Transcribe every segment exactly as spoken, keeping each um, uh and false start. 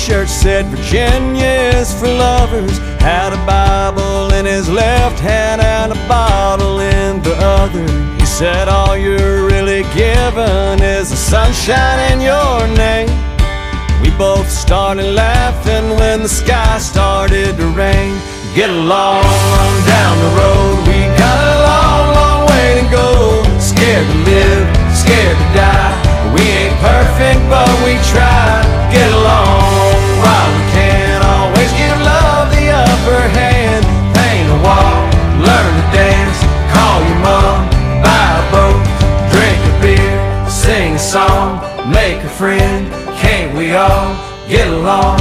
t-shirt said Virginia is for lovers, had a Bible in his left hand and a bottle in the other. He said all you're really given is the sunshine in your name. We both started laughing when the sky started to rain. Get along on down the road, we got a long, long way to go. Scared to live, scared to die. We ain't perfect, but we try. Get along while we can. Always give love the upper hand. Paint a wall, learn to dance. Call your mom, buy a boat, drink a beer, sing a song, make a friend. Can't we all get along?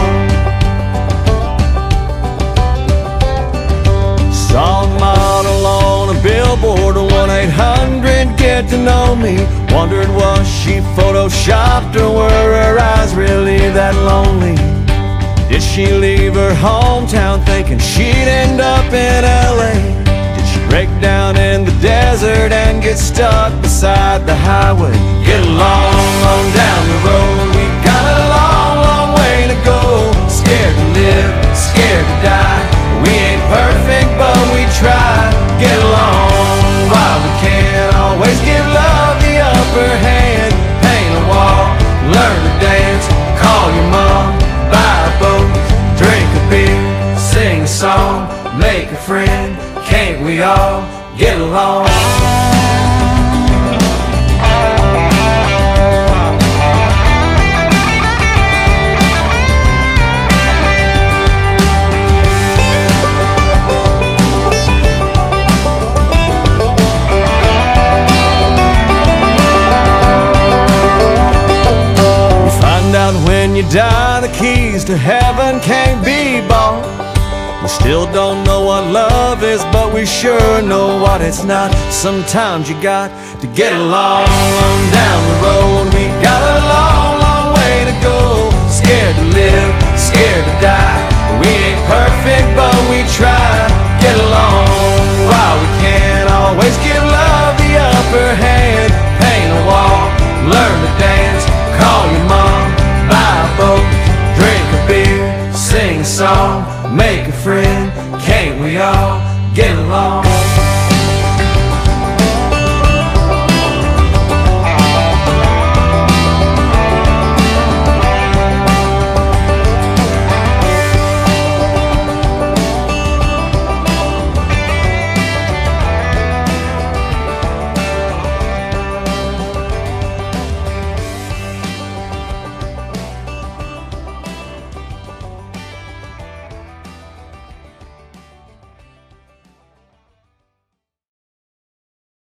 Saw a model on a billboard, one eight hundred get to know me. Wondered was she photoshopped or were her eyes really that lonely? Did she leave her hometown thinking she'd end up in L A? Did she break down in the desert and get stuck beside the highway? Get along on down the road, we got a long, long way to go. Scared to live, scared to die. We ain't perfect, but we try. Get along while we can. Always give love the upper hand. Paint a wall, learn to dance. Call your mom, buy a boat, drink a beer, sing a song, make a friend. Can't we all get along? When you die, the keys to heaven can't be bought. We still don't know what love is, but we sure know what it's not. Sometimes you got to get along on down the road. We got a long, long way to go. Scared to live, scared to die. We ain't perfect, but we try. Get along while we can. Always give love the upper hand. Paint a wall, learn to dance. Call your mom, buy a boat, drink a beer, sing a song, make a friend. Can't we all get along?